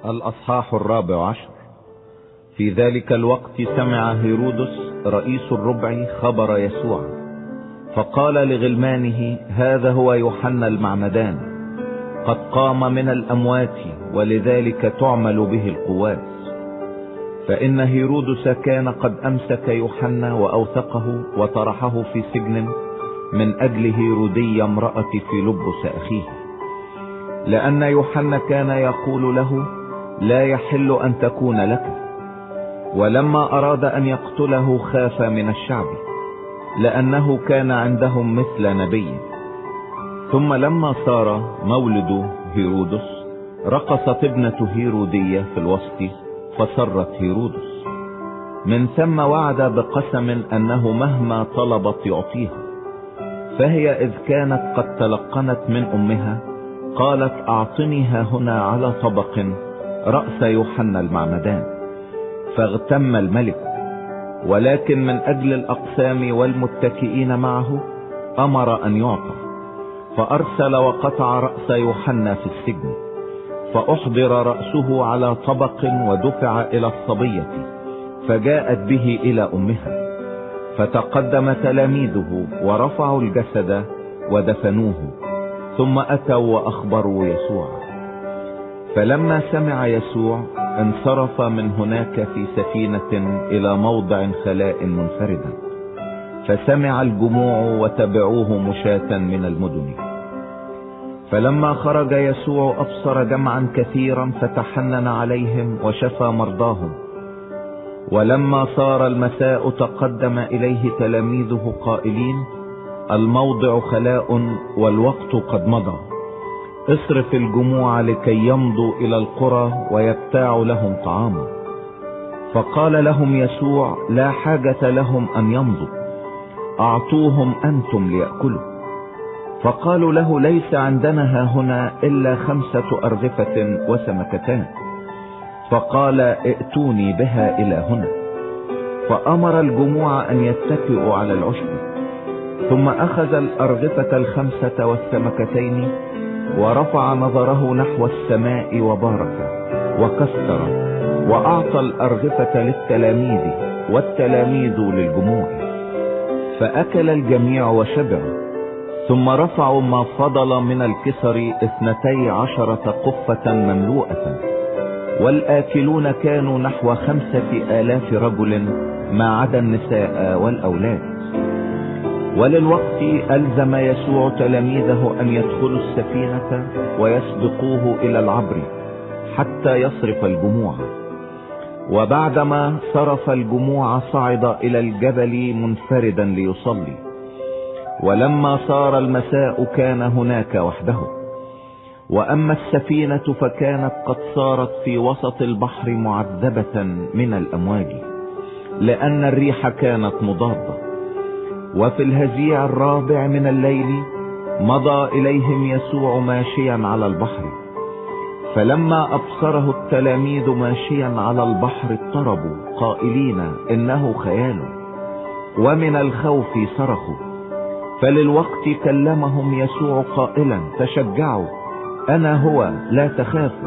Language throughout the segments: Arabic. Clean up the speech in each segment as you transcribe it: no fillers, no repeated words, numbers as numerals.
الأصحاح 14. في ذلك الوقت سمع هيرودس رئيس الربع خبر يسوع، فقال لغلمانه: هذا هو يوحنا المعمدان، قد قام من الأموات، ولذلك تعمل به القوات. فإن هيرودس كان قد أمسك يوحنا وأوثقه وطرحه في سجن من أجل هيرودية امرأة فيلبس أخيه، لأن يوحنا كان يقول له: لا يحل أن تكون لك. ولما أراد أن يقتله خاف من الشعب، لأنه كان عندهم مثل نبي. ثم لما صار مولد هيرودس رقصت ابنة هيرودية في الوسط فسرت هيرودس. من ثم وعد بقسم أنه مهما طلبت يعطيها. فهي إذ كانت قد تلقنت من أمها قالت: أعطنيها هنا على طبق رأس يوحنا المعمدان. فاغتم الملك، ولكن من أجل الأقسام والمتكئين معه أمر أن يعطى. فأرسل وقطع رأس يوحنا في السجن، فأحضر رأسه على طبق ودفع إلى الصبية، فجاءت به إلى أمها. فتقدم تلاميذه ورفعوا الجسد ودفنوه، ثم أتوا وأخبروا يسوع. فلما سمع يسوع انصرف من هناك في سفينة إلى موضع خلاء منفردا، فسمع الجموع وتبعوه مشاة من المدن. فلما خرج يسوع أبصر جمعا كثيرا، فتحنن عليهم وشفى مرضاهم. ولما صار المساء تقدم إليه تلاميذه قائلين: الموضع خلاء والوقت قد مضى، اصرف الجموع لكي يمضوا إلى القرى ويبتاعوا لهم طعاما. فقال لهم يسوع: لا حاجة لهم أن يمضوا، أعطوهم أنتم ليأكلوا. فقالوا له: ليس عندنا هنا إلا 5 أرغفة وسمكتان. فقال: ائتوني بها إلى هنا. فأمر الجموع أن يتكئوا على العشب، ثم أخذ الأرغفة 5 والسمكتين، ورفع نظره نحو السماء وبارك وكسر، وأعطى الأرغفة للتلاميذ والتلاميذ للجموع. فأكل الجميع وشبعوا. ثم رفعوا ما فضل من الكسر 12 قفة مملوءة، والآكلون كانوا نحو 5000 رجل ما عدا النساء والأولاد. وللوقت ألزم يسوع تلاميذه أن يدخلوا السفينة ويسبقوه إلى العبر حتى يصرف الجموع. وبعدما صرف الجموع صعد إلى الجبل منفردا ليصلي. ولما صار المساء كان هناك وحده. وأما السفينة فكانت قد صارت في وسط البحر معذبة من الأمواج، لأن الريح كانت مضادة. وفي الهزيع 4 من الليل مضى إليهم يسوع ماشيا على البحر. فلما أبصره التلاميذ ماشيا على البحر اضطربوا قائلين: إنه خيال. ومن الخوف صرخوا. فللوقت كلمهم يسوع قائلا: تشجعوا، أنا هو، لا تخافوا.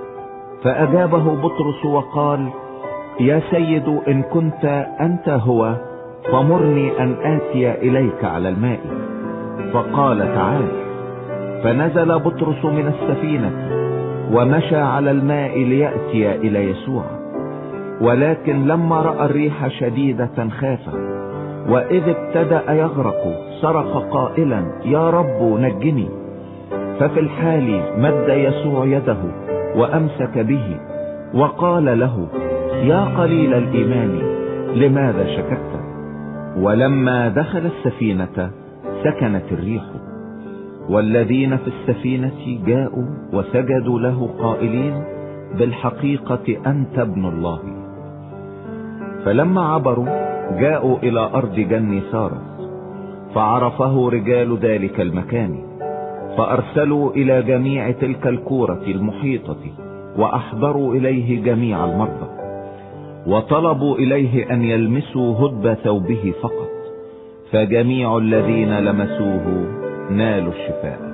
فأجابه بطرس وقال: يا سيد، إن كنت أنت هو فمرني أن آتي إليك على الماء. فقال: تعال. فنزل بطرس من السفينة ومشى على الماء ليأتي إلى يسوع. ولكن لما رأى الريح شديدة خاف، وإذ ابتدأ يغرق صرخ قائلا: يا رب نجني. ففي الحال مد يسوع يده وأمسك به وقال له: يا قليل الإيمان، لماذا شككت؟ ولما دخل السفينة سكنت الريح. والذين في السفينة جاءوا وسجدوا له قائلين: بالحقيقة أنت ابن الله. فلما عبروا جاءوا إلى أرض جني سارس، فعرفه رجال ذلك المكان، فأرسلوا إلى جميع تلك الكورة المحيطة، وأحضروا إليه جميع المرضى، وطلبوا إليه أن يلمسوا هدب ثوبه فقط. فجميع الذين لمسوه نالوا الشفاء.